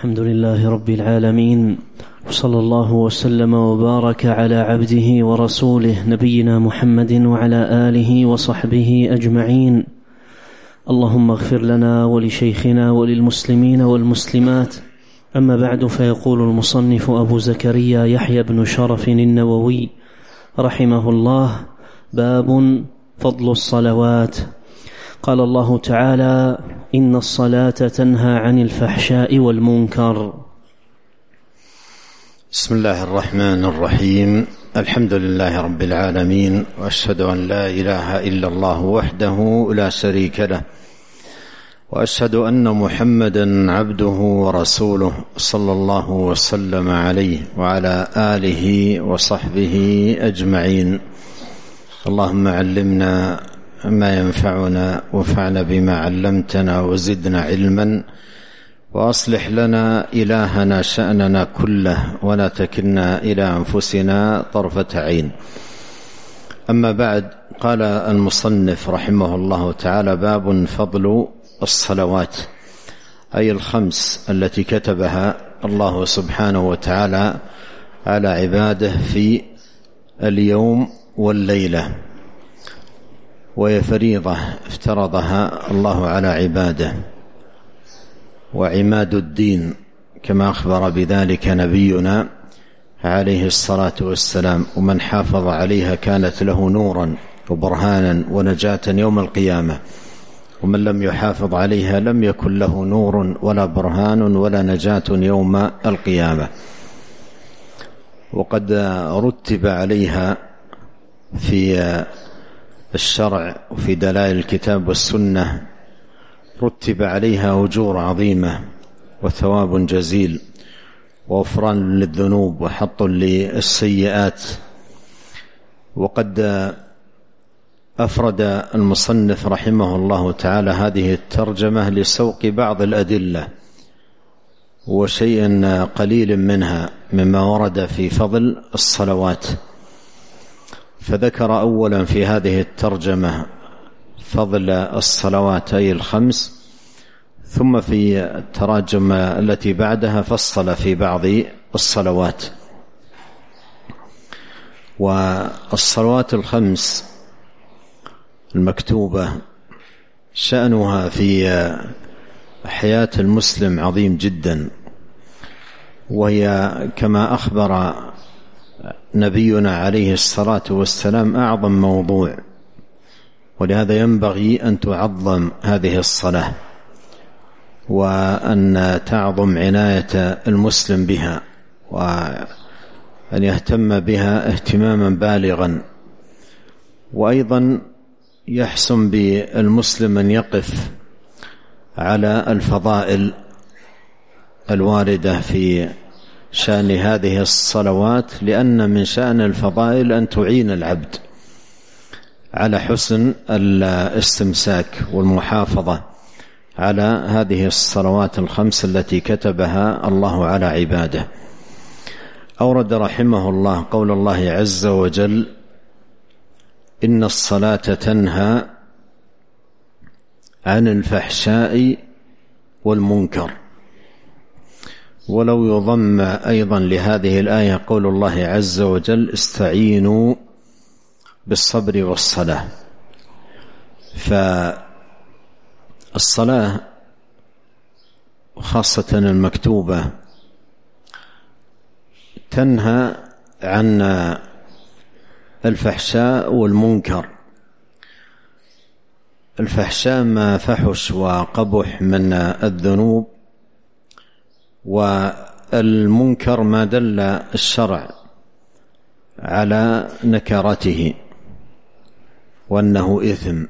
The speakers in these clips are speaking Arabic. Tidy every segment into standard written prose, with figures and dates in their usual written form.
الحمد لله رب العالمين، وصلى الله وسلم وبارك على عبده ورسوله نبينا محمد وعلى آله وصحبه أجمعين. اللهم اغفر لنا ولشيخنا وللمسلمين والمسلمات. أما بعد، فيقول المصنف أبو زكريا يحيى بن شرف النووي رحمه الله: باب فضل الصلوات. قال الله تعالى: إن الصلاة تنهى عن الفحشاء والمنكر. بسم الله الرحمن الرحيم. الحمد لله رب العالمين، وأشهد أن لا إله إلا الله وحده لا شريك له، وأشهد أن محمدا عبده ورسوله صلى الله وسلم عليه وعلى آله وصحبه أجمعين. اللهم علمنا ما ينفعنا، وانفعنا بما علمتنا، وزدنا علما، وأصلح لنا إلهنا شأننا كله، ولا تكلنا إلى أنفسنا طرفة عين. أما بعد، قال المصنف رحمه الله تعالى: باب فضل الصلوات، أي الخمس التي كتبها الله سبحانه وتعالى على عباده في اليوم والليلة، وهي فريضة افترضها الله على عباده، وعماد الدين كما أخبر بذلك نبينا عليه الصلاة والسلام. ومن حافظ عليها كانت له نورا وبرهانا ونجاة يوم القيامة، ومن لم يحافظ عليها لم يكن له نور ولا برهان ولا نجاة يوم القيامة. وقد رتب عليها في الشرع وفي دلائل الكتاب والسنة، رتب عليها أجور عظيمة وثواب جزيل وغفران للذنوب وحط للسيئات. وقد أفرد المصنف رحمه الله تعالى هذه الترجمة لسوق بعض الأدلة وشيء قليل منها مما ورد في فضل الصلوات. فذكر أولا في هذه الترجمة فضل الصلوات أي الخمس، ثم في التراجم التي بعدها فصل في بعض الصلوات. والصلوات الخمس المكتوبة شأنها في حياة المسلم عظيم جدا، وهي كما أخبر نبينا عليه الصلاة والسلام أعظم موضوع، ولهذا ينبغي أن تعظم هذه الصلاة، وأن تعظم عناية المسلم بها، وأن يهتم بها اهتماما بالغا. وأيضا يحسن بالمسلم أن يقف على الفضائل الواردة في شأن هذه الصلوات، لأن من شأن الفضائل أن تعين العبد على حسن الاستمساك والمحافظة على هذه الصلوات الخمس التي كتبها الله على عباده. أورد رحمه الله قول الله عز وجل: إن الصلاة تنهى عن الفحشاء والمنكر. ولو يضم أيضا لهذه الآية قول الله عز وجل: استعينوا بالصبر والصلاة. فالصلاة خاصة المكتوبة تنهى عن الفحشاء والمنكر. الفحشاء ما فحش وقبح من الذنوب، والمنكر ما دل الشرع على نكرته وأنه إثم.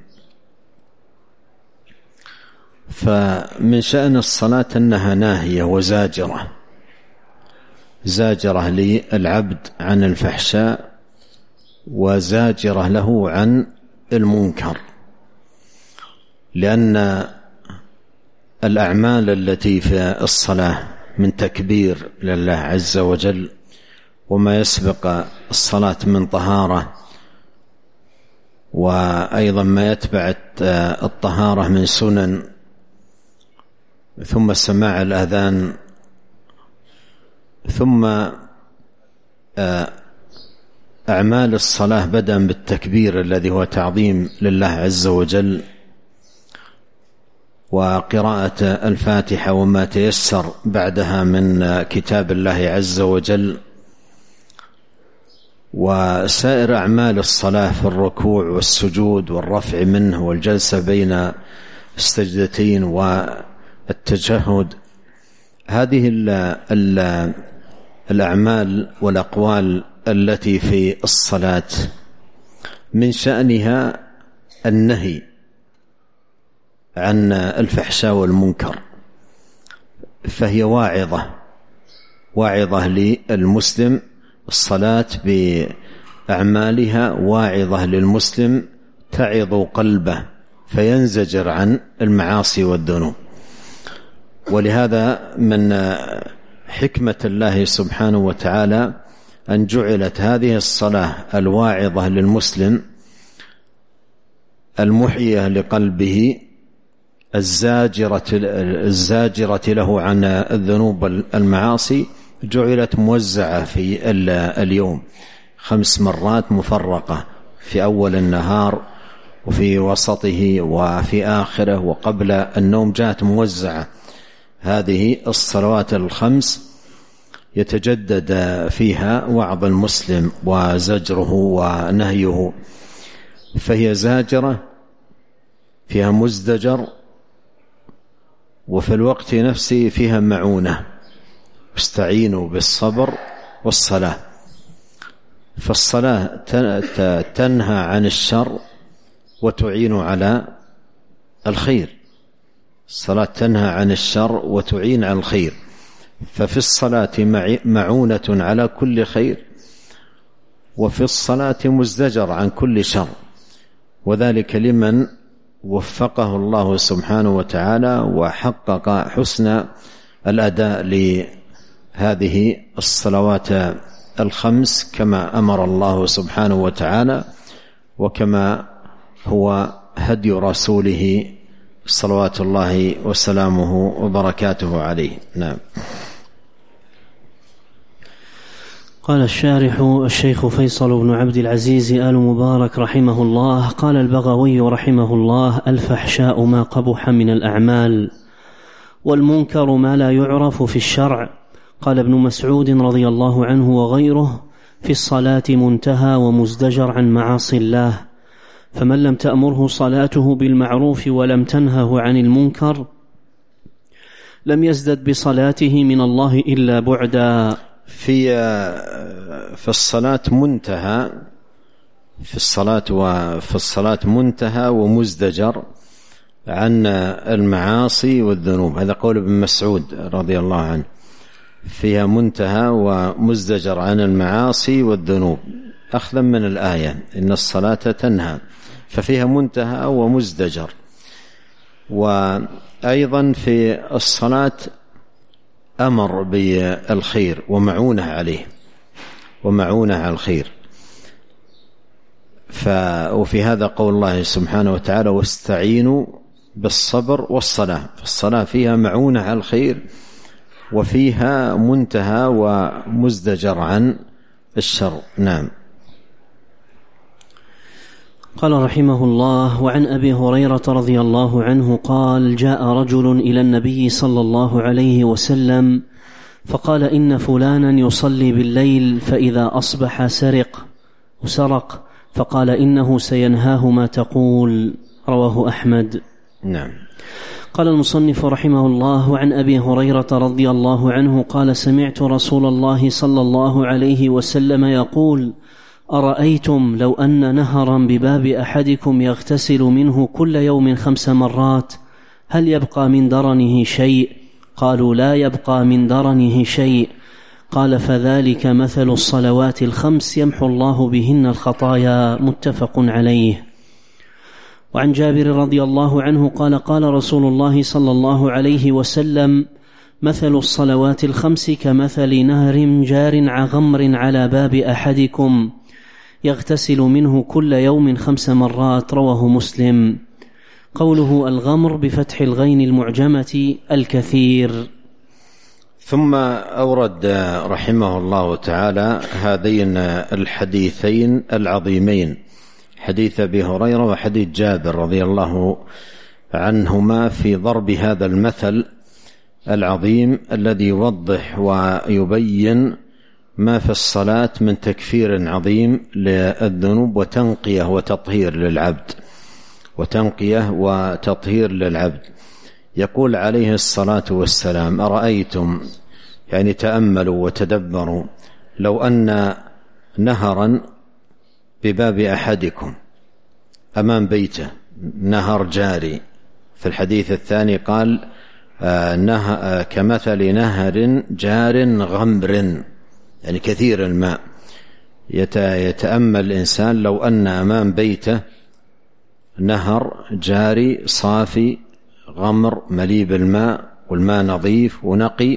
فمن شأن الصلاة أنها ناهية وزاجرة، زاجرة للعبد عن الفحشاء وزاجرة له عن المنكر، لأن الأعمال التي في الصلاة من تكبير لله عز وجل، وما يسبق الصلاة من طهارة، وأيضا ما يتبع الطهارة من سنن، ثم سماع الأذان ثم أعمال الصلاة بدءا بالتكبير الذي هو تعظيم لله عز وجل، وقراءة الفاتحة وما تيسر بعدها من كتاب الله عز وجل، وسائر أعمال الصلاة في الركوع والسجود والرفع منه والجلسة بين السجدتين والتشهد. هذه الأعمال والأقوال التي في الصلاة من شأنها النهي عن الفحشاء والمنكر، فهي واعظة للمسلم. الصلاة بأعمالها واعظة للمسلم تعظ قلبه فينزجر عن المعاصي والذنوب. ولهذا من حكمة الله سبحانه وتعالى أن جعلت هذه الصلاة الواعظة للمسلم المحية لقلبه الزاجرة له عن الذنوب المعاصي، جعلت موزعة في اليوم 5 مرات مفرقة، في أول النهار وفي وسطه وفي آخره وقبل النوم، جاءت موزعة. هذه الصلوات ال5 يتجدد فيها وعظ المسلم وزجره ونهيه، فهي زاجرة فيها مزدجر، وفي الوقت نفسه فيها معونة. استعينوا بالصبر والصلاة. فالصلاة تنهى عن الشر وتعين على الخير. الصلاة تنهى عن الشر وتعين على الخير، ففي الصلاة معونة على كل خير، وفي الصلاة مزدجر عن كل شر، وذلك لمن وفقه الله سبحانه وتعالى وحقق حسن الأداء لهذه الصلوات ال5 كما أمر الله سبحانه وتعالى، وكما هو هدي رسوله صلوات الله وسلامه وبركاته عليه. نعم. قال الشارح الشيخ فيصل بن عبد العزيز آل مبارك رحمه الله: قال البغوي رحمه الله: الفحشاء ما قبح من الأعمال، والمنكر ما لا يعرف في الشرع. قال ابن مسعود رضي الله عنه وغيره: في الصلاة منتهى ومزدجر عن معاصي الله، فمن لم تأمره صلاته بالمعروف ولم تنهه عن المنكر لم يزدد بصلاته من الله إلا بعدا. في الصلاة منتهى، في الصلاة منتهى ومزدجر عن المعاصي والذنوب. هذا قول ابن مسعود رضي الله عنه، فيها منتهى ومزدجر عن المعاصي والذنوب، أخذا من الآية إن الصلاة تنهى، ففيها منتهى ومزدجر. وأيضا في الصلاة أمر بالخير ومعونة عليه، ومعونة على الخير. وفي هذا قول الله سبحانه وتعالى: واستعينوا بالصبر والصلاة. فالصلاة فيها معونة على الخير، وفيها منتهى ومزدجر عن الشر. نعم. قال رحمه الله: وعن أبي هريرة رضي الله عنه قال: جاء رجل إلى النبي صلى الله عليه وسلم فقال: إن فلانا يصلي بالليل فإذا أصبح سرق، فقال: إنه سينهاه ما تقول. رواه أحمد. نعم. قال المصنف رحمه الله: وعن أبي هريرة رضي الله عنه قال: سمعت رسول الله صلى الله عليه وسلم يقول: أرأيتم لو أن نهرا بباب أحدكم يغتسل منه كل يوم 5 مرات هل يبقى من درنه شيء؟ قالوا: لا يبقى من درنه شيء. قال: فذلك مثل الصلوات ال5 يمحو الله بهن الخطايا. متفق عليه. وعن جابر رضي الله عنه قال: قال رسول الله صلى الله عليه وسلم: مثل الصلوات ال5 كمثل نهر جار غمر على باب أحدكم يغتسل منه كل يوم 5 مرات. رواه مسلم. قوله الغمر بفتح الغين المعجمة الكثير. ثم أورد رحمه الله تعالى هذين الحديثين العظيمين، حديث أبي هريرة وحديث جابر رضي الله عنهما، في ضرب هذا المثل العظيم الذي يوضح ويبين ما في الصلاة من تكفير عظيم للذنوب وتنقية وتطهير للعبد. يقول عليه الصلاة والسلام: أرأيتم، يعني تأملوا وتدبروا، لو أن نهرا بباب أحدكم أمام بيته، نهر جاري. في الحديث الثاني قال كمثل نهر جار غمر، يعني كثير الماء. يتأمل الإنسان لو أن أمام بيته نهر جاري صافي غمر مليء بالماء، والماء نظيف ونقي،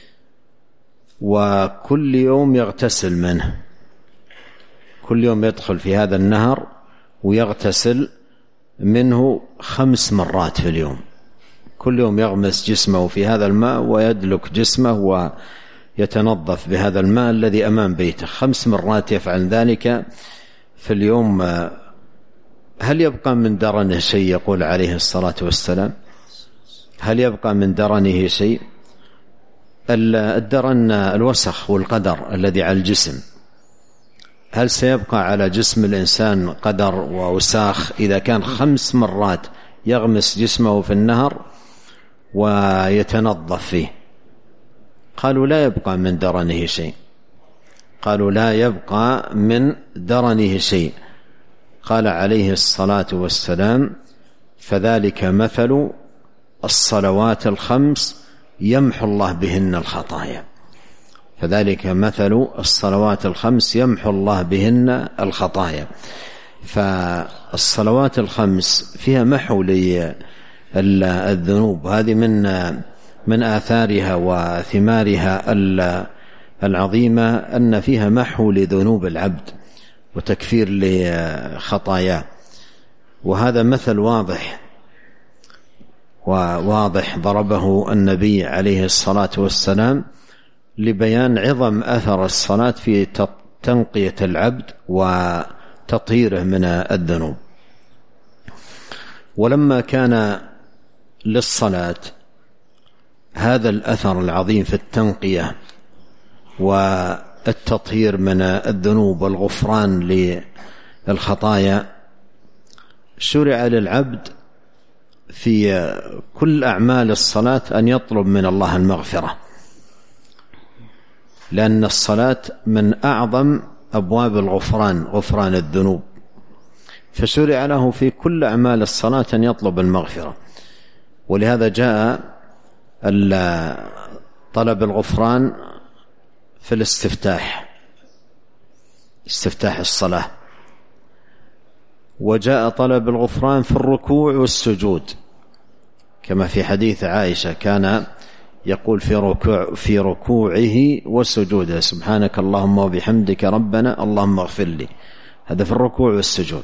وكل يوم يغتسل منه، كل يوم يدخل في هذا النهر ويغتسل منه 5 مرات في اليوم، كل يوم يغمس جسمه في هذا الماء ويدلك جسمه ويتنظف بهذا الماء الذي أمام بيته 5 مرات يفعل ذلك في اليوم. هل يبقى من درنه شيء؟ يقول عليه الصلاة والسلام: هل يبقى من درنه شيء؟ الدرن الوسخ والقدر الذي على الجسم، هل سيبقى على جسم الإنسان قدر ووساخ إذا كان 5 مرات يغمس جسمه في النهر ويتنظف فيه؟ قالوا لا يبقى من درنه شيء، قالوا لا يبقى من درنه شيء. قال عليه الصلاة والسلام: فذلك مثل الصلوات ال5 يمحو الله بهن الخطايا. فذلك مثل الصلوات ال5 يمحو الله بهن الخطايا. فالصلوات ال5 فيها محو للذنوب، هذه من آثارها وثمارها العظيمة أن فيها محو لذنوب العبد وتكفير لخطاياه. وهذا مثل واضح ضربه النبي عليه الصلاة والسلام لبيان عظم أثر الصلاة في تنقية العبد وتطهيره من الذنوب. ولما كان للصلاة هذا الأثر العظيم في التنقية والتطهير من الذنوب والغفران للخطايا، شرع للعبد في كل أعمال الصلاة أن يطلب من الله المغفرة، لأن الصلاة من أعظم أبواب الغفران، غفران الذنوب، فشرع له في كل أعمال الصلاة أن يطلب المغفرة. ولهذا جاء طلب الغفران في الاستفتاح، استفتاح الصلاة، وجاء طلب الغفران في الركوع والسجود، كما في حديث عائشة كان يقول في ركوعه وسجوده: سبحانك اللهم وبحمدك ربنا اللهم اغفر لي. هذا في الركوع والسجود.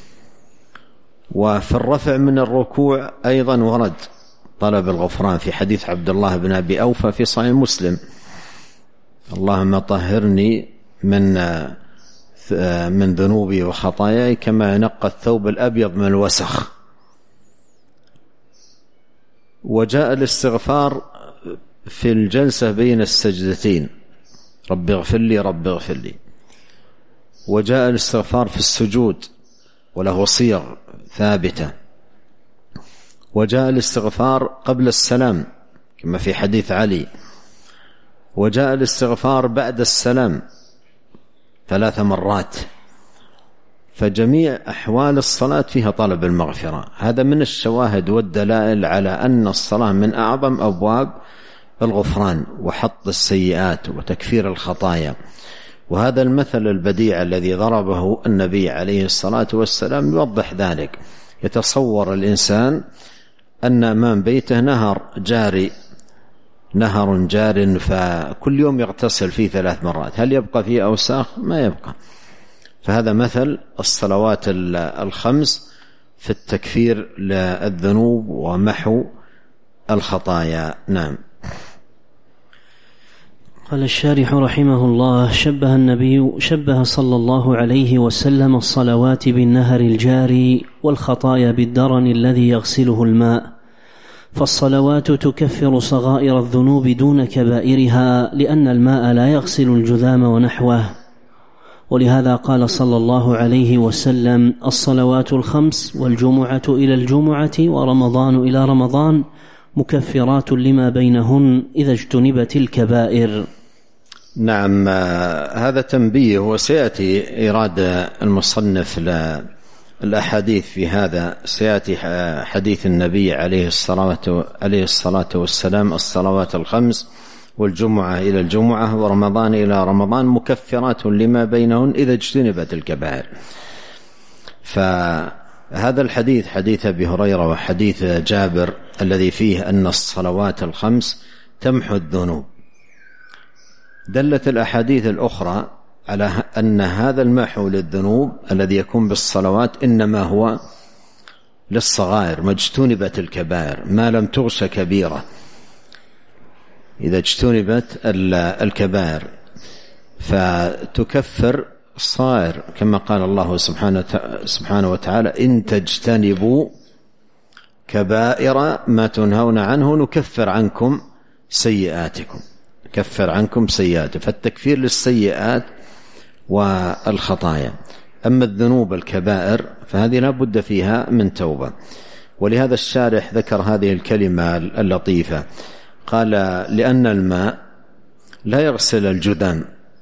وفي الرفع من الركوع أيضا ورد طلب الغفران في حديث عبد الله بن أبي أوفى في صحيح مسلم: اللهم طهرني من ذنوبي وخطاياي كما ينقى الثوب الأبيض من الوسخ. وجاء الاستغفار في الجلسة بين السجدتين: رب اغفر لي رب اغفر لي. وجاء الاستغفار في السجود وله صيغ ثابتة. وجاء الاستغفار قبل السلام كما في حديث علي. وجاء الاستغفار بعد السلام 3 مرات. فجميع أحوال الصلاة فيها طلب المغفرة. هذا من الشواهد والدلائل على أن الصلاة من أعظم أبواب الغفران وحط السيئات وتكفير الخطايا. وهذا المثل البديع الذي ضربه النبي عليه الصلاة والسلام يوضح ذلك. يتصور الإنسان أن أمام بيته نهر جار، فكل يوم يغتسل فيه 3 مرات، هل يبقى فيه أوساخ؟ ما يبقى. فهذا مثل الصلوات ال5 في التكفير للذنوب ومحو الخطايا. نعم. قال الشارح رحمه الله: شبه صلى الله عليه وسلم الصلوات بالنهر الجاري والخطايا بالدرن الذي يغسله الماء، فالصلوات تكفر صغائر الذنوب دون كبائرها، لأن الماء لا يغسل الجذام ونحوه. ولهذا قال صلى الله عليه وسلم: الصلوات الخمس والجمعة إلى الجمعة ورمضان إلى رمضان مكفرات لما بينهن إذا اجتنبت الكبائر. نعم، هذا تنبيه، وسيأتي إيراد المصنف الأحاديث في هذا. سيأتي حديث النبي عليه الصلاة والسلام: الصلوات الخمس والجمعة إلى الجمعة ورمضان إلى رمضان مكفرات لما بينهن إذا اجتنبت الكبائر. فهذا الحديث حديث أبي هريرة وحديث جابر الذي فيه أن الصلوات الخمس تمحو الذنوب، دلت الأحاديث الأخرى على أن هذا المحو للذنوب الذي يكون بالصلوات إنما هو للصغائر، ما اجتنبت الكبائر، ما لم تغش كبيرة. إذا اجتنبت الكبائر فتكفر الصغائر، كما قال الله سبحانه وتعالى: إن تجتنبوا كبائر ما تنهون عنه نكفر عنكم سيئاتكم. كفر عنكم سيئات، فالتكفير للسيئات والخطايا. أما الذنوب الكبائر فهذه لا بد فيها من توبة. ولهذا الشارح ذكر هذه الكلمة اللطيفة، قال: لأن الماء لا يغسل الجذام.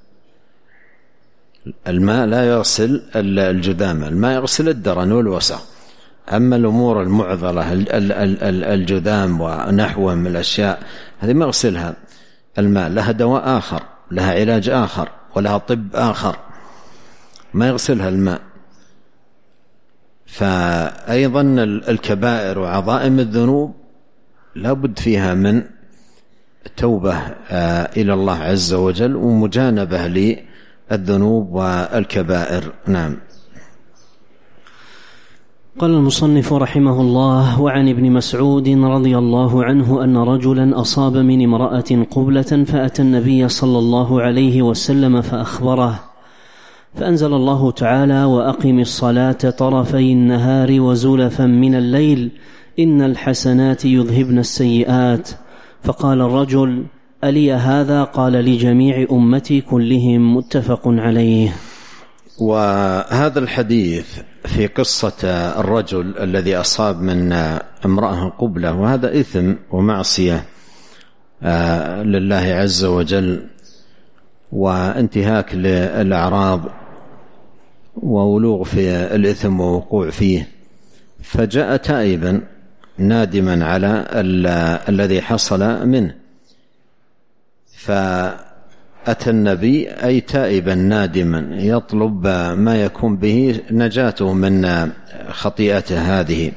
الماء لا يغسل الجذام، الماء يغسل الدرن والوسخ. أما الأمور المعضلة الجذام ونحوه من الأشياء هذه ما يغسلها الماء، لها دواء آخر، لها علاج آخر، ولها طب آخر، ما يغسلها الماء. فأيضا الكبائر وعظائم الذنوب لا بد فيها من توبة إلى الله عز وجل ومجانبة للذنوب والكبائر. نعم. قال المصنف رحمه الله: وعن ابن مسعود رضي الله عنه أن رجلا أصاب من امرأة قبلة فأتى النبي صلى الله عليه وسلم فأخبره، فأنزل الله تعالى: وأقم الصلاة طرفي النهار وزلفا من الليل إن الحسنات يذهبن السيئات. فقال الرجل: ألي هذا؟ قال: لجميع أمتي كلهم. متفق عليه. وهذا الحديث في قصة الرجل الذي أصاب من امرأة قبلة، وهذا إثم ومعصية لله عز وجل، وانتهاك للأعراض وولوغ في الإثم ووقوع فيه. فجاء تائبا نادما على الذي حصل منه، فأتى النبي أي تائبا نادما يطلب ما يكون به نجاته من خطيئته هذه،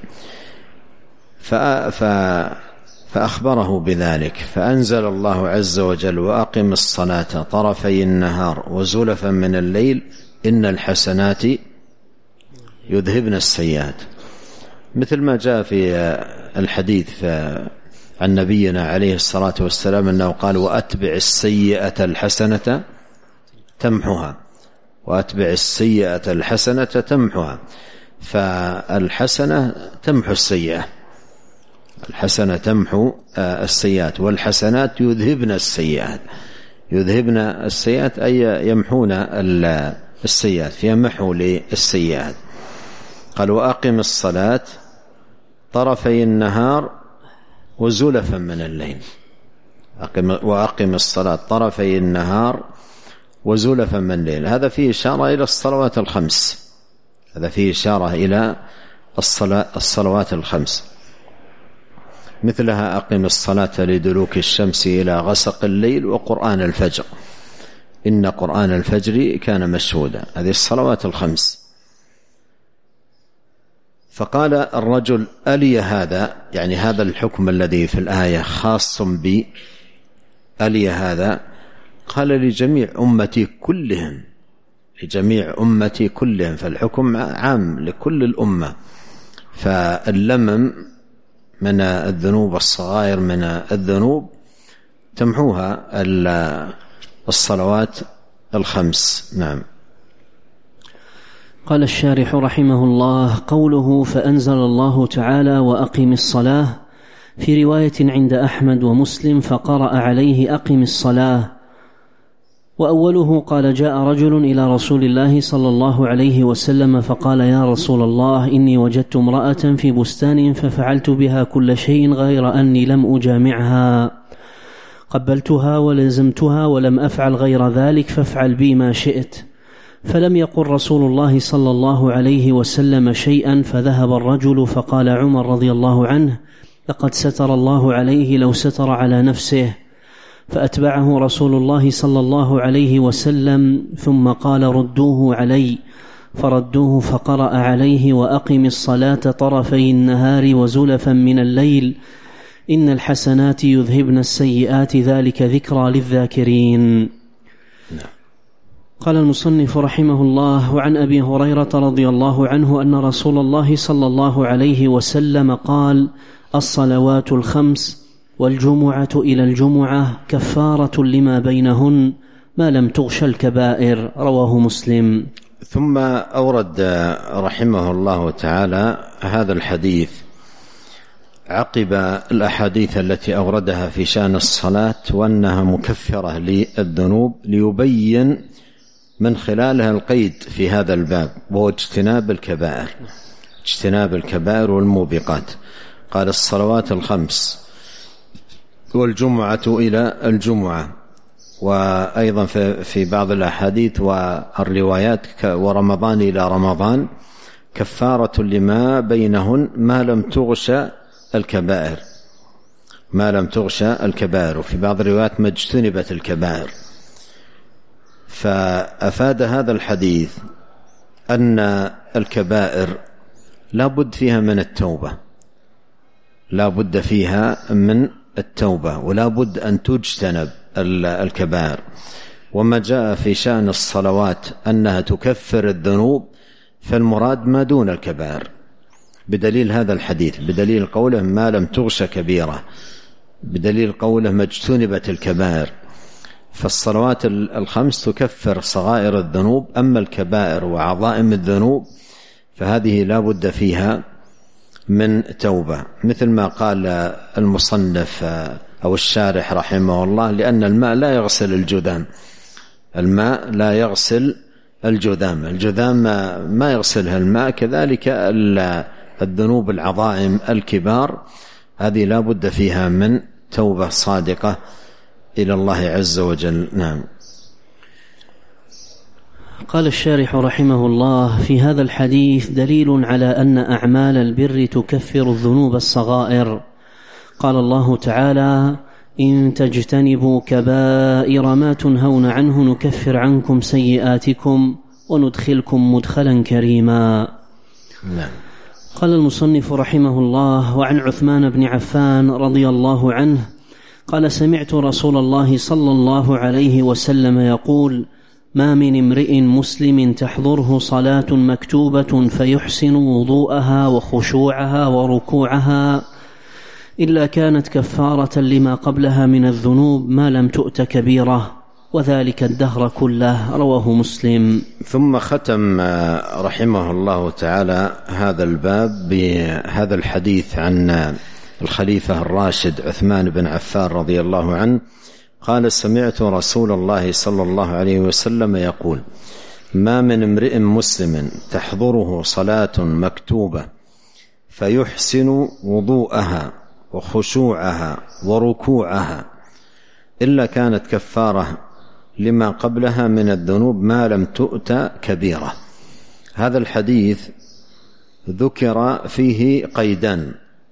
فأخبره بذلك. فأنزل الله عز وجل: وأقم الصلاة طرفي النهار وزلفا من الليل إن الحسنات يذهبن السيئات، مثل ما جاء في الحديث عن نبينا عليه الصلاة والسلام أنه قال: وأتبع السيئة الحسنة تمحها، وأتبع السيئة الحسنة تمحها. فالحسنة تمحو السيئة، الحسنة تمحو السيئات، والحسنات يذهبن السيئات. يذهبن السيئات أي يمحون السيئات، فيها محو للسيئات. قال: وأقم الصلاة طرفي النهار وزلفا من الليل. وأقم الصلاة طرفي النهار وزلفا من الليل. هذا فيه إشارة إلى الصلوات الخمس، هذا فيه إشارة إلى الصلوات الخمس. مثلها: أقم الصلاة لدلوك الشمس إلى غسق الليل وقرآن الفجر إن قرآن الفجر كان مشهودا. هذه الصلوات الخمس. فقال الرجل: ألي هذا؟ يعني هذا الحكم الذي في الآية خاص بي، ألي هذا؟ قال: لجميع أمتي كلهم، لجميع أمتي كلهم. فالحكم عام لكل الأمة، فاللمم من الذنوب، الصغائر من الذنوب تمحوها الصلوات الخمس. نعم. قال الشارح رحمه الله: قوله فأنزل الله تعالى وأقم الصلاة في رواية عند أحمد ومسلم فقرأ عليه أقم الصلاة. وأوله قال: جاء رجل إلى رسول الله صلى الله عليه وسلم فقال: يا رسول الله، إني وجدت امرأة في بستان ففعلت بها كل شيء غير أني لم أجامعها، قبلتها ولزمتها ولم أفعل غير ذلك، فافعل بي ما شئت. فلم يقل رسول الله صلى الله عليه وسلم شيئا، فذهب الرجل فقال عمر رضي الله عنه: لقد ستر الله عليه لو ستر على نفسه. فأتبعه رسول الله صلى الله عليه وسلم ثم قال: ردوه علي. فردوه فقرأ عليه: وأقم الصلاة طرفي النهار وزلفا من الليل إن الحسنات يذهبن السيئات ذلك ذكرى للذاكرين. قال المصنف رحمه الله: وعن أبي هريرة رضي الله عنه أن رسول الله صلى الله عليه وسلم قال: الصلوات الخمس والجمعة إلى الجمعة كفارة لما بينهن ما لم تغش الكبائر. رواه مسلم. ثم أورد رحمه الله تعالى هذا الحديث عقب الأحاديث التي أوردها في شأن الصلاة وأنها مكفرة للذنوب، ليبين من خلالها القيد في هذا الباب، وهو اجتناب الكبائر، اجتناب الكبائر والموبقات. قال: الصلوات الخمس والجمعة إلى الجمعة، وأيضا في بعض الأحاديث والروايات ورمضان إلى رمضان كفارة لما بينهن ما لم تغش الكبائر، ما لم تغش الكبائر، وفي بعض الروايات ما اجتنبت الكبائر. فأفاد هذا الحديث أن الكبائر لا بد فيها من التوبة، لا بد فيها من التوبة، ولا بد أن تجتنب الكبائر. وما جاء في شأن الصلوات أنها تكفر الذنوب فالمراد ما دون الكبائر، بدليل هذا الحديث، بدليل قوله ما لم تغش كبيرة، بدليل قوله ما اجتنبت الكبائر. فالصلوات الخمس تكفر صغائر الذنوب، أما الكبائر وعظائم الذنوب فهذه لا بد فيها من توبة، مثل ما قال المصنف أو الشارح رحمه الله: لأن الماء لا يغسل الجذام، الماء لا يغسل الجذام، الجذام ما يغسلها الماء، كذلك الذنوب العظائم الكبار هذه لا بد فيها من توبة صادقة إلى الله عز وجل. نعم. قال الشارح رحمه الله: في هذا الحديث دليل على أن أعمال البر تكفر الذنوب الصغائر. قال الله تعالى: إن تجتنبوا كبائر ما تنهون عنه نكفر عنكم سيئاتكم وندخلكم مدخلا كريما. نعم. قال المصنف رحمه الله: وعن عثمان بن عفان رضي الله عنه قال: سمعت رسول الله صلى الله عليه وسلم يقول: ما من امرئ مسلم تحضره صلاة مكتوبة فيحسن وضوءها وخشوعها وركوعها إلا كانت كفارة لما قبلها من الذنوب ما لم تؤت كبيرة، وذلك الدهر كله. رواه مسلم. ثم ختم رحمه الله تعالى هذا الباب بهذا الحديث عن الخليفة الراشد عثمان بن عفان رضي الله عنه قال: سمعت رسول الله صلى الله عليه وسلم يقول: ما من امرئ مسلم تحضره صلاة مكتوبة فيحسن وضوءها وخشوعها وركوعها إلا كانت كفارة لما قبلها من الذنوب ما لم تؤت كبيرة. هذا الحديث ذكر فيه قيدان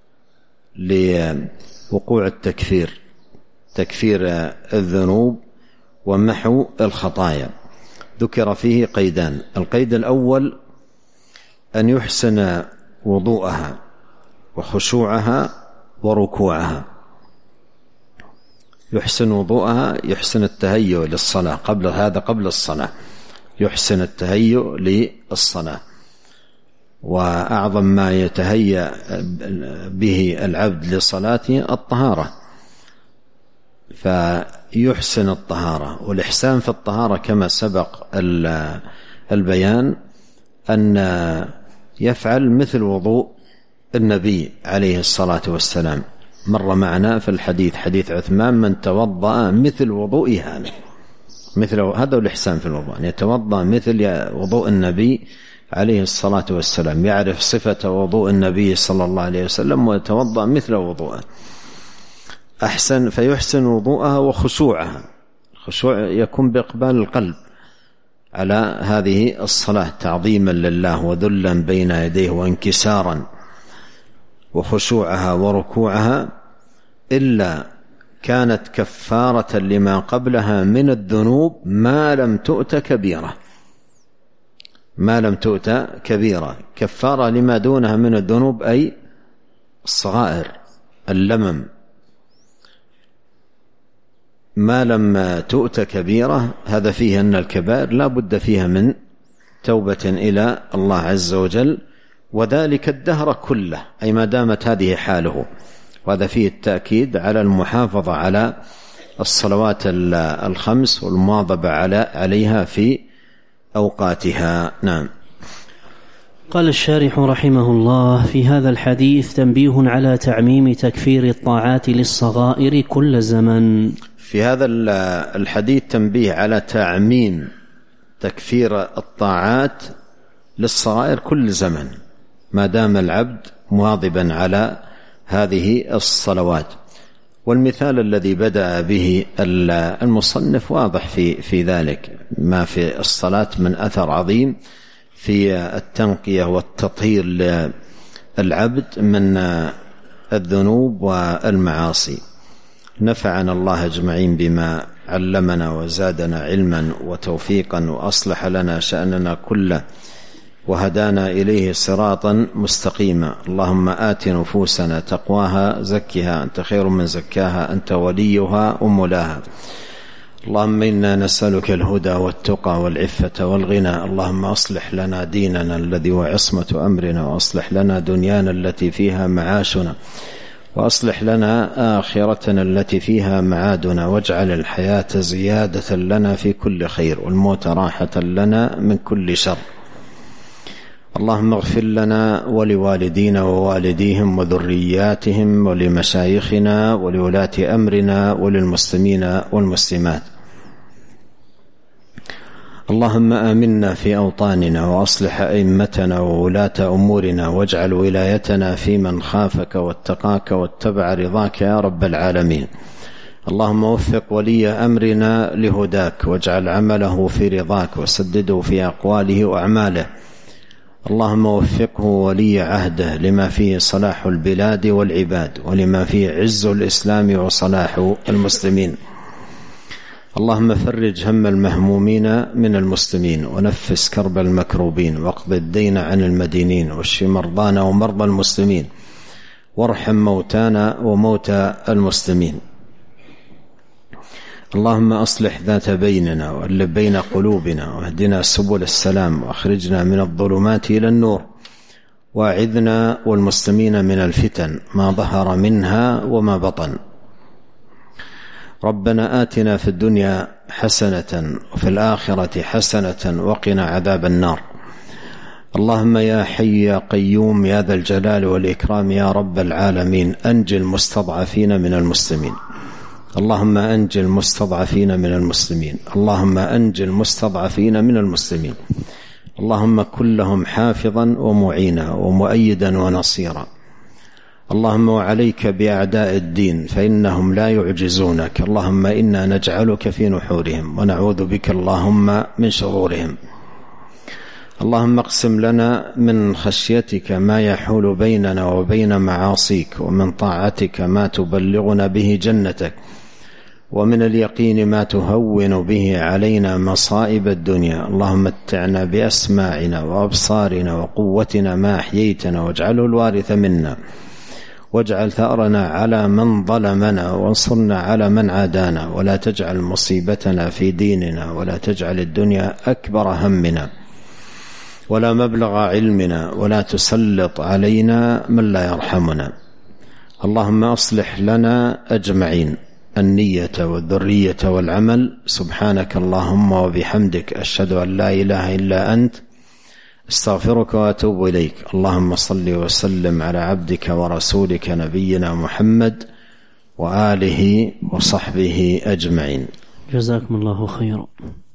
لوقوع التكفير، تكفير الذنوب ومحو الخطايا، ذكر فيه قيدان. القيد الأول أن يحسن وضوءها وخشوعها وركوعها، يحسن وضوءها، يحسن التهيؤ للصلاة، قبل هذا قبل الصلاة يحسن التهيؤ للصلاة، وأعظم ما يتهيأ به العبد لصلاته الطهارة، فيحسن الطهارة. والإحسان في الطهارة كما سبق البيان أن يفعل مثل وضوء النبي عليه الصلاة والسلام. مر معنا في الحديث حديث عثمان: من توضأ مثل وضوء هذا، مثل هذا الإحسان في الوضوء، أن يتوضأ مثل وضوء النبي عليه الصلاة والسلام، يعرف صفة وضوء النبي صلى الله عليه وسلم ويتوضأ مثل وضوءه. أحسن فيحسن وضوءها وخشوعها. خشوع يكون بإقبال القلب على هذه الصلاة تعظيما لله وذلا بين يديه وانكسارا، وخشوعها وركوعها إلا كانت كفارة لما قبلها من الذنوب ما لم تؤت كبيرة. ما لم تؤت كبيرة كفارة لما دونها من الذنوب، أي الصغائر اللمم. ما لم تؤت كبيرة هذا فيه أن الكبائر لا بد فيها من توبة إلى الله عز وجل، وذلك الدهر كله، أي ما دامت هذه حاله. وهذا فيه التأكيد على المحافظة على الصلوات الخمس والمواظبة عليها في أوقاتها. نعم. قال الشارح رحمه الله: في هذا الحديث تنبيه على تعميم تكفير الطاعات للصغائر كل زمن. في هذا الحديث تنبيه على تعميم تكفير الطاعات للصغائر كل زمن، ما دام العبد مواظبا على هذه الصلوات. والمثال الذي بدأ به المصنف واضح في ذلك، ما في الصلاة من أثر عظيم في التنقية والتطهير للعبد من الذنوب والمعاصي. نفعنا الله أجمعين بما علمنا وزادنا علما وتوفيقا، وأصلح لنا شأننا كله، وهدانا إليه صراطا مستقيما. اللهم آت نفوسنا تقواها، زكها أنت خير من زكاها، أنت وليها ومولاها. اللهم إنا نسألك الهدى والتقى والعفة والغنى. اللهم أصلح لنا ديننا الذي هو عصمة أمرنا، وأصلح لنا دنيانا التي فيها معاشنا، وأصلح لنا آخرتنا التي فيها معادنا، واجعل الحياة زيادة لنا في كل خير، والموت راحة لنا من كل شر. اللهم اغفر لنا ولوالدينا ووالديهم وذرياتهم ولمشايخنا ولولاة أمرنا وللمسلمين والمسلمات. اللهم آمنا في أوطاننا، وأصلح أئمتنا وولاة أمورنا، واجعل ولايتنا في من خافك واتقاك واتبع رضاك يا رب العالمين. اللهم وفق ولي أمرنا لهداك، واجعل عمله في رضاك، وسدده في أقواله وأعماله. اللهم وفقه ولي عهده لما فيه صلاح البلاد والعباد، ولما فيه عز الإسلام وصلاح المسلمين. اللهم فرج هم المهمومين من المسلمين، ونفس كرب المكروبين، واقض الدين عن المدينين، واشف مرضانا ومرضى المسلمين، وارحم موتانا وموتى المسلمين. اللهم أصلح ذات بيننا، وألف بين قلوبنا، واهدنا سبل السلام، وأخرجنا من الظلمات إلى النور، واعذنا والمسلمين من الفتن ما ظهر منها وما بطن. ربنا آتنا في الدنيا حسنة وفي الآخرة حسنة وقنا عذاب النار. اللهم يا حي يا قيوم يا ذا الجلال والإكرام يا رب العالمين، أنجي المستضعفين من المسلمين. اللهم أنجي المستضعفين من المسلمين. اللهم أنجي المستضعفين من المسلمين. اللهم كن لهم حافظا ومعينا ومؤيدا ونصيرا. اللهم وعليك بأعداء الدين فإنهم لا يعجزونك. اللهم إنا نجعلك في نحورهم، ونعوذ بك اللهم من شرورهم. اللهم اقسم لنا من خشيتك ما يحول بيننا وبين معاصيك، ومن طاعتك ما تبلغنا به جنتك، ومن اليقين ما تهون به علينا مصائب الدنيا. اللهم متعنا بأسماعنا وأبصارنا وقوتنا ما أحييتنا، واجعله الوارث منا، واجعل ثأرنا على من ظلمنا، وانصرنا على من عادانا، ولا تجعل مصيبتنا في ديننا، ولا تجعل الدنيا أكبر همنا ولا مبلغ علمنا، ولا تسلط علينا من لا يرحمنا. اللهم أصلح لنا أجمعين النية والذرية والعمل. سبحانك اللهم وبحمدك، أشهد أن لا إله إلا أنت، استغفرك وأتوب إليك. اللهم صل وسلم على عبدك ورسولك نبينا محمد وآله وصحبه أجمعين. جزاكم الله خيرا.